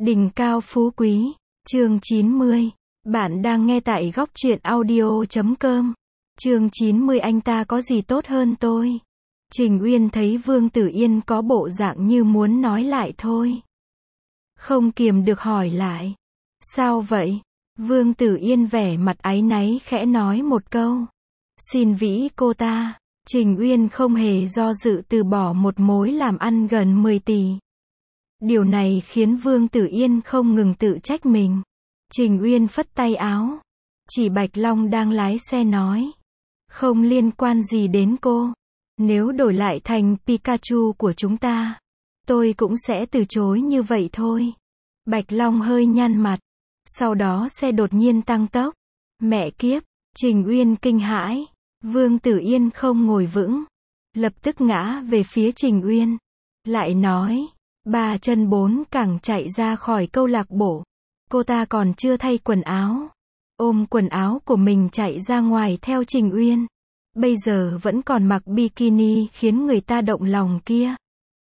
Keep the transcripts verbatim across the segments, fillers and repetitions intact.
Đỉnh cao phú quý, chương chín mươi. Bạn đang nghe tại góc truyện audio chấm com. Chương chín mươi. Anh ta có gì tốt hơn tôi? Trình Uyên thấy Vương Tử Yên có bộ dạng như muốn nói lại thôi. Không kiềm được hỏi lại. Sao vậy? Vương Tử Yên vẻ mặt áy náy khẽ nói một câu. Xin vĩ cô ta. Trình Uyên không hề do dự từ bỏ một mối làm ăn gần mười tỷ. Điều này khiến Vương Tử Yên không ngừng tự trách mình. Trình Uyên phất tay áo. Chỉ Bạch Long đang lái xe nói. Không liên quan gì đến cô. Nếu đổi lại thành Pikachu của chúng ta, tôi cũng sẽ từ chối như vậy thôi. Bạch Long hơi nhăn mặt. Sau đó xe đột nhiên tăng tốc. Mẹ kiếp, Trình Uyên kinh hãi. Vương Tử Yên không ngồi vững. Lập tức ngã về phía Trình Uyên. Lại nói. Ba chân bốn cẳng chạy ra khỏi câu lạc bộ. Cô ta còn chưa thay quần áo. Ôm quần áo của mình chạy ra ngoài theo Trình Uyên. Bây giờ vẫn còn mặc bikini khiến người ta động lòng kia.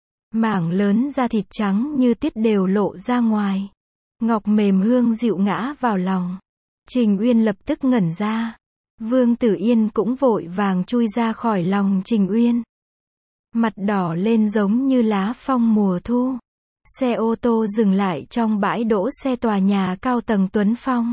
Mảng lớn da thịt trắng như tuyết đều lộ ra ngoài. Ngọc mềm hương dịu ngã vào lòng. Trình Uyên lập tức ngẩn ra. Vương Tử Yên cũng vội vàng chui ra khỏi lòng Trình Uyên. Mặt đỏ lên giống như lá phong mùa thu. Xe ô tô dừng lại trong bãi đỗ xe tòa nhà cao tầng Tuấn Phong.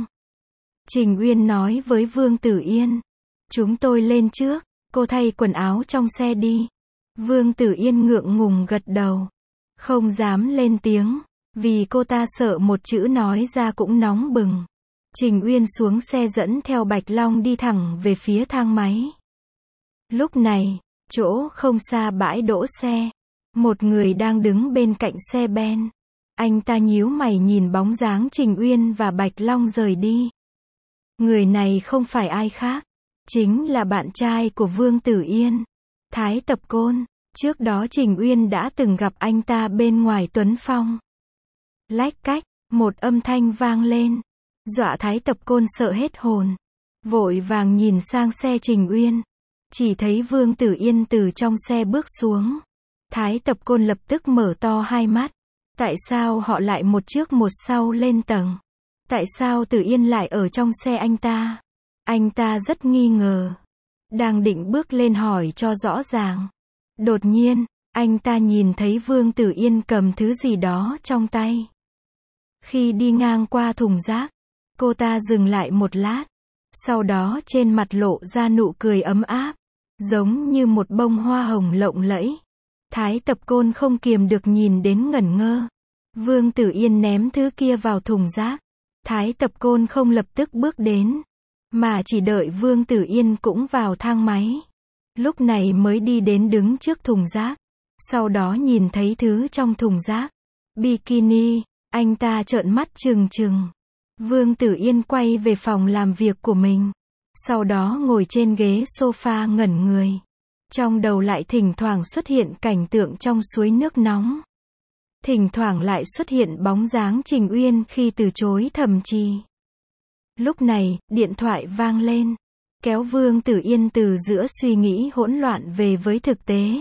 Trình Uyên nói với Vương Tử Yên. Chúng tôi lên trước, cô thay quần áo trong xe đi. Vương Tử Yên ngượng ngùng gật đầu. Không dám lên tiếng, vì cô ta sợ một chữ nói ra cũng nóng bừng. Trình Uyên xuống xe dẫn theo Bạch Long đi thẳng về phía thang máy. Lúc này, chỗ không xa bãi đỗ xe, một người đang đứng bên cạnh xe Ben. Anh ta nhíu mày nhìn bóng dáng Trình Uyên và Bạch Long rời đi. Người này không phải ai khác, chính là bạn trai của Vương Tử Yên, Thái Tập Côn. Trước đó Trình Uyên đã từng gặp anh ta bên ngoài Tuấn Phong. Lách cách, một âm thanh vang lên, dọa Thái Tập Côn sợ hết hồn. Vội vàng nhìn sang xe Trình Uyên. Chỉ thấy Vương Tử Yên từ trong xe bước xuống. Thái Tập Côn lập tức mở to hai mắt. Tại sao họ lại một trước một sau lên tầng? Tại sao Tử Yên lại ở trong xe anh ta? Anh ta rất nghi ngờ. Đang định bước lên hỏi cho rõ ràng. Đột nhiên, anh ta nhìn thấy Vương Tử Yên cầm thứ gì đó trong tay. Khi đi ngang qua thùng rác, cô ta dừng lại một lát. Sau đó trên mặt lộ ra nụ cười ấm áp, giống như một bông hoa hồng lộng lẫy. Thái Tập Côn không kiềm được nhìn đến ngẩn ngơ. Vương Tử Yên ném thứ kia vào thùng rác. Thái Tập Côn không lập tức bước đến, mà chỉ đợi Vương Tử Yên cũng vào thang máy. Lúc này mới đi đến đứng trước thùng rác. Sau đó nhìn thấy thứ trong thùng rác. Bikini, anh ta trợn mắt trừng trừng. Vương Tử Yên quay về phòng làm việc của mình. Sau đó ngồi trên ghế sofa ngẩn người. Trong đầu lại thỉnh thoảng xuất hiện cảnh tượng trong suối nước nóng. Thỉnh thoảng lại xuất hiện bóng dáng Trình Uyên khi từ chối Thẩm Trì. Lúc này, điện thoại vang lên. Kéo Vương Tử Yên từ giữa suy nghĩ hỗn loạn về với thực tế.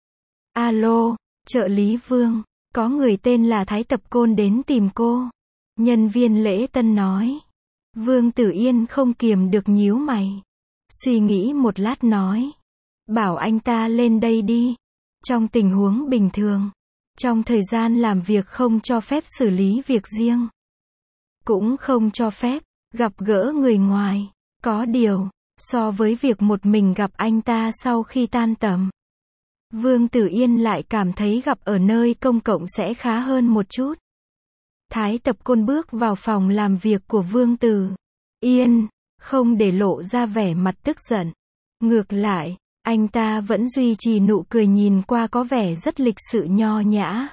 Alo, trợ lý Vương, có người tên là Thái Tập Côn đến tìm cô. Nhân viên lễ tân nói. Vương Tử Yên không kiềm được nhíu mày. Suy nghĩ một lát nói. Bảo anh ta lên đây đi. Trong tình huống bình thường, trong thời gian làm việc không cho phép xử lý việc riêng. Cũng không cho phép gặp gỡ người ngoài. Có điều, so với việc một mình gặp anh ta sau khi tan tầm, Vương Tử Yên lại cảm thấy gặp ở nơi công cộng sẽ khá hơn một chút. Thái Tập Côn bước vào phòng làm việc của Vương Tử Yên, không để lộ ra vẻ mặt tức giận. Ngược lại, anh ta vẫn duy trì nụ cười nhìn qua có vẻ rất lịch sự nho nhã.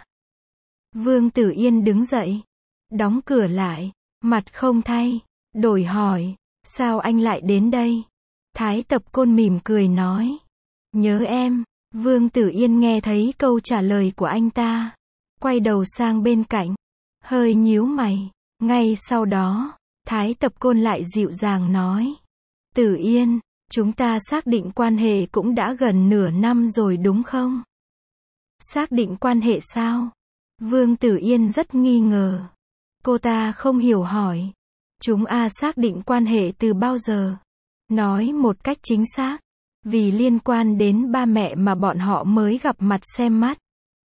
Vương Tử Yên đứng dậy, đóng cửa lại, mặt không thay, đổi hỏi, sao anh lại đến đây? Thái Tập Côn mỉm cười nói, nhớ em. Vương Tử Yên nghe thấy câu trả lời của anh ta, quay đầu sang bên cạnh, hơi nhíu mày. Ngay sau đó, Thái Tập Côn lại dịu dàng nói, Tử Yên, chúng ta xác định quan hệ cũng đã gần nửa năm rồi đúng không? Xác định quan hệ sao? Vương Tử Yên rất nghi ngờ. Cô ta không hiểu hỏi. Chúng A xác định quan hệ từ bao giờ? Nói một cách chính xác. Vì liên quan đến ba mẹ mà bọn họ mới gặp mặt xem mắt.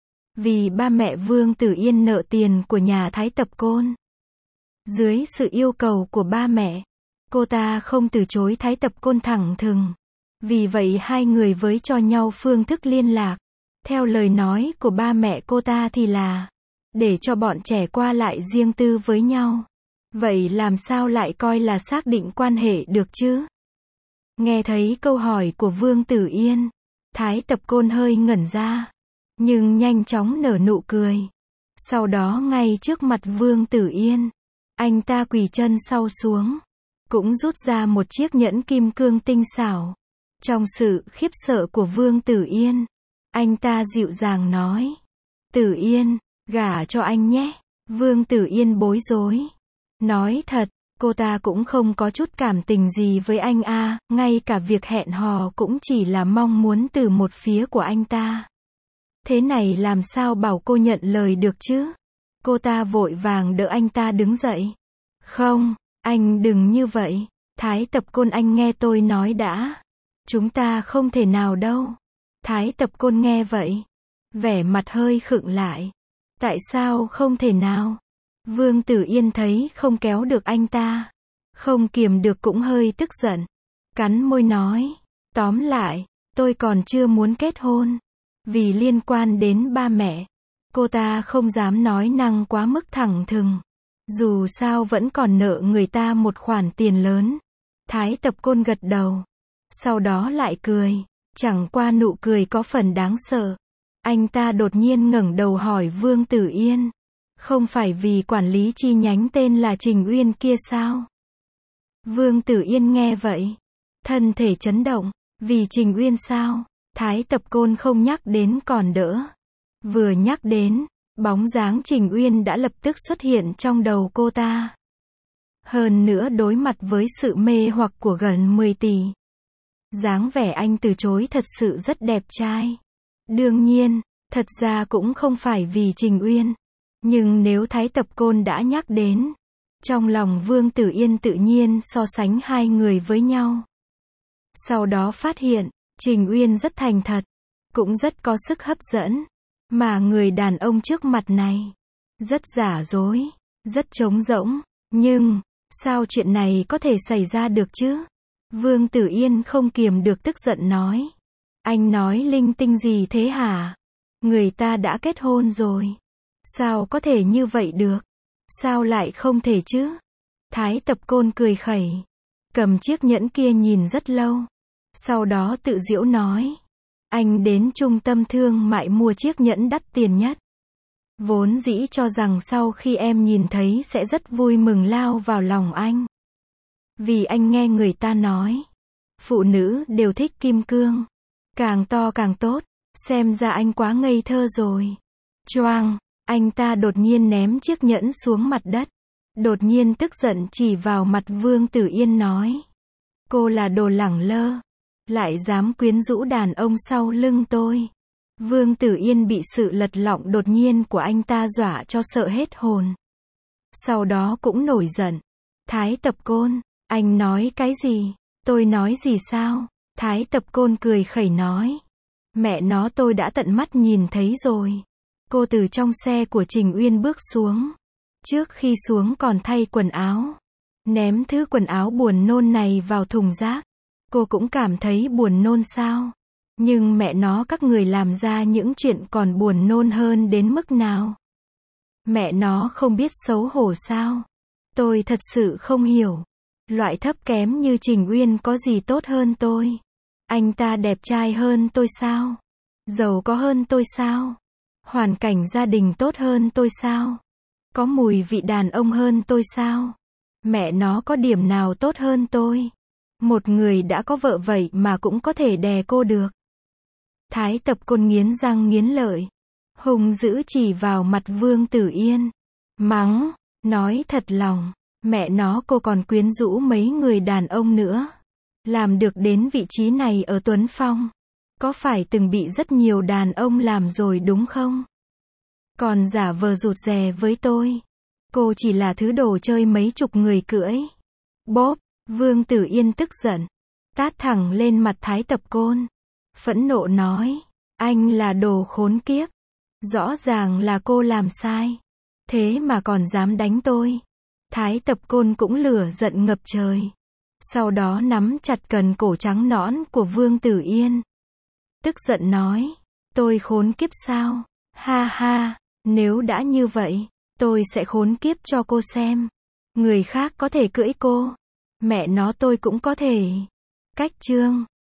Vì ba mẹ Vương Tử Yên nợ tiền của nhà Thái Tập Côn. Dưới sự yêu cầu của ba mẹ, cô ta không từ chối Thái Tập Côn thẳng thừng. Vì vậy hai người với cho nhau phương thức liên lạc. Theo lời nói của ba mẹ cô ta thì là để cho bọn trẻ qua lại riêng tư với nhau. Vậy làm sao lại coi là xác định quan hệ được chứ? Nghe thấy câu hỏi của Vương Tử Yên, Thái Tập Côn hơi ngẩn ra, nhưng nhanh chóng nở nụ cười. Sau đó ngay trước mặt Vương Tử Yên, anh ta quỳ chân sau xuống, cũng rút ra một chiếc nhẫn kim cương tinh xảo. Trong sự khiếp sợ của Vương Tử Yên, anh ta dịu dàng nói, Tử Yên, gả cho anh nhé. Vương Tử Yên bối rối. Nói thật, cô ta cũng không có chút cảm tình gì với anh a, ngay cả việc hẹn hò cũng chỉ là mong muốn từ một phía của anh ta. Thế này làm sao bảo cô nhận lời được chứ? Cô ta vội vàng đỡ anh ta đứng dậy. Không, anh đừng như vậy. Thái Tập Côn, anh nghe tôi nói đã. Chúng ta không thể nào đâu. Thái Tập Côn nghe vậy, vẻ mặt hơi khựng lại. Tại sao không thể nào? Vương Tử Yên thấy không kéo được anh ta, không kiềm được cũng hơi tức giận. Cắn môi nói, tóm lại, tôi còn chưa muốn kết hôn. Vì liên quan đến ba mẹ, cô ta không dám nói năng quá mức thẳng thừng. Dù sao vẫn còn nợ người ta một khoản tiền lớn. Thái Tập Côn gật đầu, sau đó lại cười. Chẳng qua nụ cười có phần đáng sợ. Anh ta đột nhiên ngẩng đầu hỏi Vương Tử Yên, không phải vì quản lý chi nhánh tên là Trình Uyên kia sao? Vương Tử Yên nghe vậy, thân thể chấn động. Vì Trình Uyên sao? Thái Tập Côn không nhắc đến còn đỡ. Vừa nhắc đến, bóng dáng Trình Uyên đã lập tức xuất hiện trong đầu cô ta. Hơn nữa đối mặt với sự mê hoặc của gần mười tỷ. Dáng vẻ anh từ chối thật sự rất đẹp trai. Đương nhiên, thật ra cũng không phải vì Trình Uyên. Nhưng nếu Thái Tập Côn đã nhắc đến, trong lòng Vương Tử Yên tự nhiên so sánh hai người với nhau. Sau đó phát hiện, Trình Uyên rất thành thật, cũng rất có sức hấp dẫn. Mà người đàn ông trước mặt này, rất giả dối, rất trống rỗng. Nhưng, sao chuyện này có thể xảy ra được chứ? Vương Tử Yên không kiềm được tức giận nói. Anh nói linh tinh gì thế hả? Người ta đã kết hôn rồi. Sao có thể như vậy được? Sao lại không thể chứ? Thái Tập Côn cười khẩy, cầm chiếc nhẫn kia nhìn rất lâu. Sau đó tự giễu nói. Anh đến trung tâm thương mại mua chiếc nhẫn đắt tiền nhất. Vốn dĩ cho rằng sau khi em nhìn thấy sẽ rất vui mừng lao vào lòng anh. Vì anh nghe người ta nói, phụ nữ đều thích kim cương. Càng to càng tốt, xem ra anh quá ngây thơ rồi. Choang, anh ta đột nhiên ném chiếc nhẫn xuống mặt đất. Đột nhiên tức giận chỉ vào mặt Vương Tử Yên nói. Cô là đồ lẳng lơ, lại dám quyến rũ đàn ông sau lưng tôi. Vương Tử Yên bị sự lật lọng đột nhiên của anh ta dọa cho sợ hết hồn. Sau đó cũng nổi giận. Thái Tập Côn, anh nói cái gì? Tôi nói gì sao? Thái Tập Côn cười khẩy nói. Mẹ nó, tôi đã tận mắt nhìn thấy rồi. Cô từ trong xe của Trình Uyên bước xuống. Trước khi xuống còn thay quần áo. Ném thứ quần áo buồn nôn này vào thùng rác. Cô cũng cảm thấy buồn nôn sao? Nhưng mẹ nó, các người làm ra những chuyện còn buồn nôn hơn đến mức nào? Mẹ nó không biết xấu hổ sao? Tôi thật sự không hiểu. Loại thấp kém như Trình Uyên có gì tốt hơn tôi? Anh ta đẹp trai hơn tôi sao? Giàu có hơn tôi sao? Hoàn cảnh gia đình tốt hơn tôi sao? Có mùi vị đàn ông hơn tôi sao? Mẹ nó có điểm nào tốt hơn tôi? Một người đã có vợ vậy mà cũng có thể đè cô được. Thái Tập Côn nghiến răng nghiến lợi, hung dữ chỉ vào mặt Vương Tử Yên. Mắng, nói thật lòng, mẹ nó, cô còn quyến rũ mấy người đàn ông nữa. Làm được đến vị trí này ở Tuấn Phong. Có phải từng bị rất nhiều đàn ông làm rồi đúng không? Còn giả vờ rụt rè với tôi. Cô chỉ là thứ đồ chơi mấy chục người cưỡi. Bốp, Vương Tử Yên tức giận. Tát thẳng lên mặt Thái Tập Côn. Phẫn nộ nói. Anh là đồ khốn kiếp. Rõ ràng là cô làm sai. Thế mà còn dám đánh tôi. Thái Tập Côn cũng lửa giận ngập trời. Sau đó nắm chặt cần cổ trắng nõn của Vương Tử Yên. Tức giận nói. Tôi khốn kiếp sao? Ha ha, nếu đã như vậy, tôi sẽ khốn kiếp cho cô xem. Người khác có thể cưỡi cô. Mẹ nó tôi cũng có thể. Cách chương